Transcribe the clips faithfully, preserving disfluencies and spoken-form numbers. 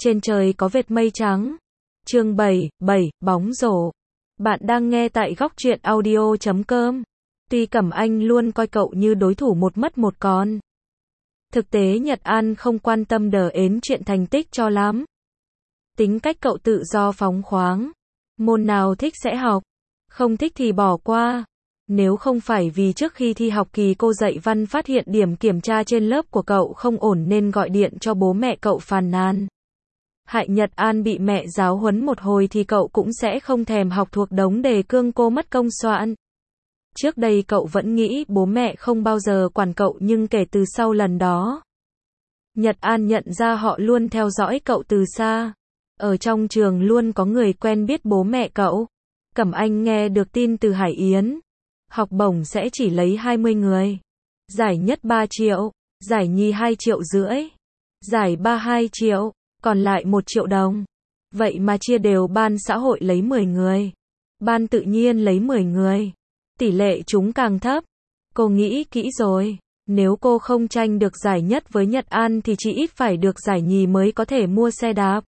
Trên trời có vệt mây trắng. Chương bảy, bảy, bóng rổ. Bạn đang nghe tại góc truyện audio chấm com. Tuy Cẩm Anh luôn coi cậu như đối thủ một mất một còn. Thực tế Nhật An không quan tâm đờ ến chuyện thành tích cho lắm. Tính cách cậu tự do phóng khoáng. Môn nào thích sẽ học, không thích thì bỏ qua. Nếu không phải vì trước khi thi học kỳ cô dạy văn phát hiện điểm kiểm tra trên lớp của cậu không ổn nên gọi điện cho bố mẹ cậu phàn nàn. Hại Nhật An bị mẹ giáo huấn một hồi thì cậu cũng sẽ không thèm học thuộc đống đề cương cô mất công soạn. Trước đây cậu vẫn nghĩ bố mẹ không bao giờ quản cậu nhưng kể từ sau lần đó, Nhật An nhận ra họ luôn theo dõi cậu từ xa. Ở trong trường luôn có người quen biết bố mẹ cậu. Cẩm Anh nghe được tin từ Hải Yến. Học bổng sẽ chỉ lấy hai mươi người. Giải nhất ba triệu, giải nhì hai triệu rưỡi, giải ba hai triệu, còn lại một triệu đồng. Vậy mà chia đều ban xã hội lấy mười người, ban tự nhiên lấy mười người. Tỷ lệ chúng càng thấp. Cô nghĩ kỹ rồi, nếu cô không tranh được giải nhất với Nhật An thì chỉ ít phải được giải nhì mới có thể mua xe đạp.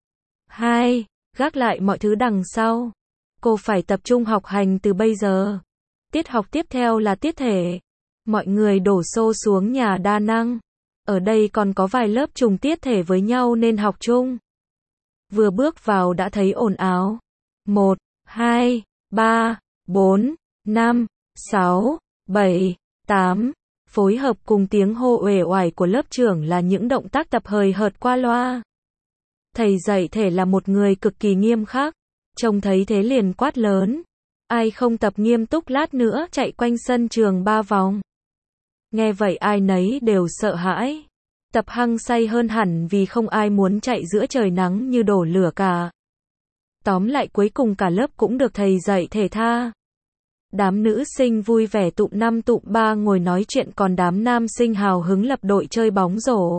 Hai, gác lại mọi thứ đằng sau. Cô phải tập trung học hành từ bây giờ. Tiết học tiếp theo là tiết thể. Mọi người đổ xô xuống nhà đa năng. Ở đây còn có vài lớp trùng tiết thể với nhau nên học chung. Vừa bước vào đã thấy ồn ào. Một, hai, ba, bốn, năm, sáu, bảy, tám. Phối hợp cùng tiếng hô uể oải của lớp trưởng là những động tác tập hời hợt qua loa. Thầy dạy thể là một người cực kỳ nghiêm khắc. Trông thấy thế liền quát lớn. Ai không tập nghiêm túc lát nữa chạy quanh sân trường ba vòng. Nghe vậy ai nấy đều sợ hãi. Tập hăng say hơn hẳn vì không ai muốn chạy giữa trời nắng như đổ lửa cả. Tóm lại cuối cùng cả lớp cũng được thầy dạy thể tha. Đám nữ sinh vui vẻ tụm năm tụm ba ngồi nói chuyện còn đám nam sinh hào hứng lập đội chơi bóng rổ.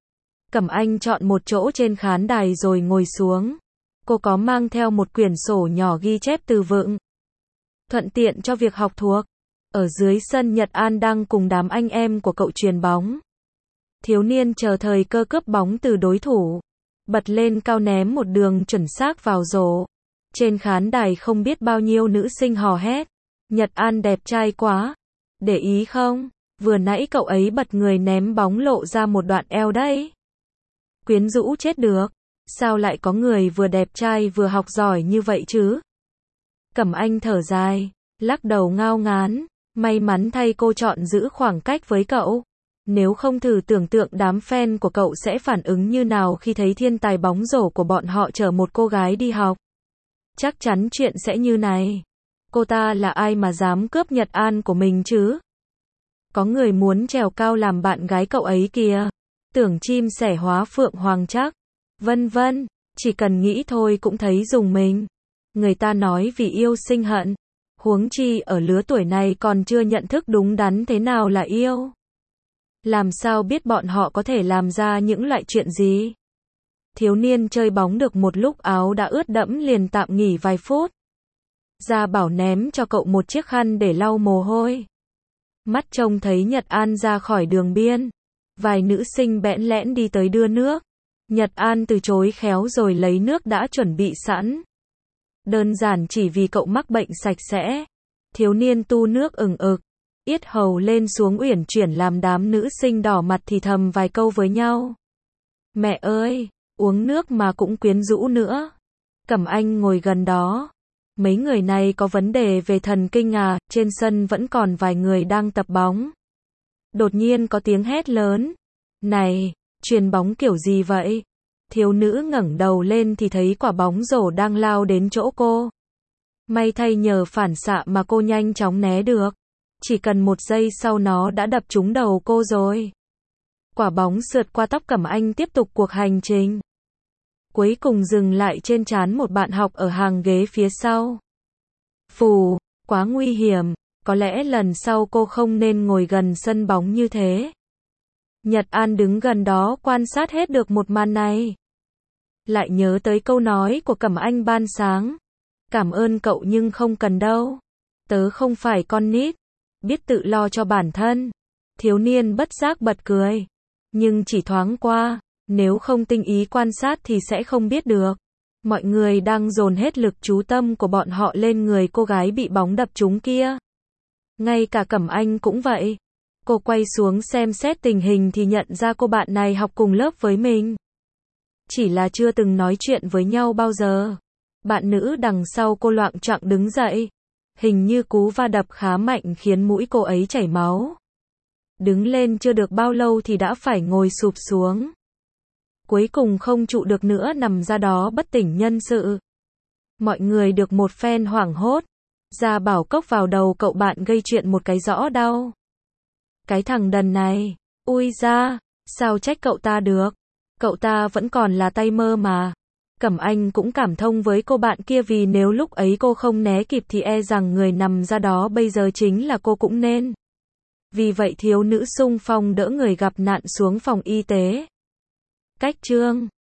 Cẩm Anh chọn một chỗ trên khán đài rồi ngồi xuống. Cô có mang theo một quyển sổ nhỏ ghi chép từ vựng, thuận tiện cho việc học thuộc. Ở dưới sân Nhật An đang cùng đám anh em của cậu chuyền bóng. Thiếu niên chờ thời cơ cướp bóng từ đối thủ, bật lên cao ném một đường chuẩn xác vào rổ. Trên khán đài không biết bao nhiêu nữ sinh hò hét. Nhật An đẹp trai quá. Để ý không? Vừa nãy cậu ấy bật người ném bóng lộ ra một đoạn eo đấy. Quyến rũ chết được. Sao lại có người vừa đẹp trai vừa học giỏi như vậy chứ? Cẩm Anh thở dài, lắc đầu ngao ngán. May mắn thay cô chọn giữ khoảng cách với cậu. Nếu không thử tưởng tượng đám fan của cậu sẽ phản ứng như nào khi thấy thiên tài bóng rổ của bọn họ chở một cô gái đi học. Chắc chắn chuyện sẽ như này. Cô ta là ai mà dám cướp Nhật An của mình chứ? Có người muốn trèo cao làm bạn gái cậu ấy kìa. Tưởng chim sẻ hóa phượng hoàng chắc. Vân vân, chỉ cần nghĩ thôi cũng thấy rùng mình. Người ta nói vì yêu sinh hận. Huống chi ở lứa tuổi này còn chưa nhận thức đúng đắn thế nào là yêu. Làm sao biết bọn họ có thể làm ra những loại chuyện gì? Thiếu niên chơi bóng được một lúc áo đã ướt đẫm liền tạm nghỉ vài phút. Gia Bảo ném cho cậu một chiếc khăn để lau mồ hôi. Mắt trông thấy Nhật An ra khỏi đường biên. Vài nữ sinh bẽn lẽn đi tới đưa nước. Nhật An từ chối khéo rồi lấy nước đã chuẩn bị sẵn. Đơn giản chỉ vì cậu mắc bệnh sạch sẽ. Thiếu niên tu nước ừng ực, yết hầu lên xuống uyển chuyển làm đám nữ sinh đỏ mặt thì thầm vài câu với nhau. Mẹ ơi, uống nước mà cũng quyến rũ nữa. Cẩm Anh ngồi gần đó. Mấy người này có vấn đề về thần kinh à? Trên sân vẫn còn vài người đang tập bóng. Đột nhiên có tiếng hét lớn. Này, chuyền bóng kiểu gì vậy? Thiếu nữ ngẩng đầu lên thì thấy quả bóng rổ đang lao đến chỗ cô. May thay nhờ phản xạ mà cô nhanh chóng né được. Chỉ cần một giây sau nó đã đập trúng đầu cô rồi. Quả bóng sượt qua tóc Cẩm Anh tiếp tục cuộc hành trình. Cuối cùng dừng lại trên trán một bạn học ở hàng ghế phía sau. Phù, quá nguy hiểm. Có lẽ lần sau cô không nên ngồi gần sân bóng như thế. Nhật An đứng gần đó quan sát hết được một màn này. Lại nhớ tới câu nói của Cẩm Anh ban sáng. Cảm ơn cậu nhưng không cần đâu. Tớ không phải con nít. Biết tự lo cho bản thân. Thiếu niên bất giác bật cười. Nhưng chỉ thoáng qua. Nếu không tinh ý quan sát thì sẽ không biết được. Mọi người đang dồn hết lực chú tâm của bọn họ lên người cô gái bị bóng đập trúng kia. Ngay cả Cẩm Anh cũng vậy. Cô quay xuống xem xét tình hình thì nhận ra cô bạn này học cùng lớp với mình. Chỉ là chưa từng nói chuyện với nhau bao giờ. Bạn nữ đằng sau cô loạng choạng đứng dậy. Hình như cú va đập khá mạnh khiến mũi cô ấy chảy máu. Đứng lên chưa được bao lâu thì đã phải ngồi sụp xuống. Cuối cùng không trụ được nữa nằm ra đó bất tỉnh nhân sự. Mọi người được một phen hoảng hốt. Gia Bảo cốc vào đầu cậu bạn gây chuyện một cái rõ đau. Cái thằng đần này, ui da, sao trách cậu ta được. Cậu ta vẫn còn là tay mơ mà. Cẩm Anh cũng cảm thông với cô bạn kia vì nếu lúc ấy cô không né kịp thì e rằng người nằm ra đó bây giờ chính là cô cũng nên. Vì vậy thiếu nữ xung phong đỡ người gặp nạn xuống phòng y tế. Cách chương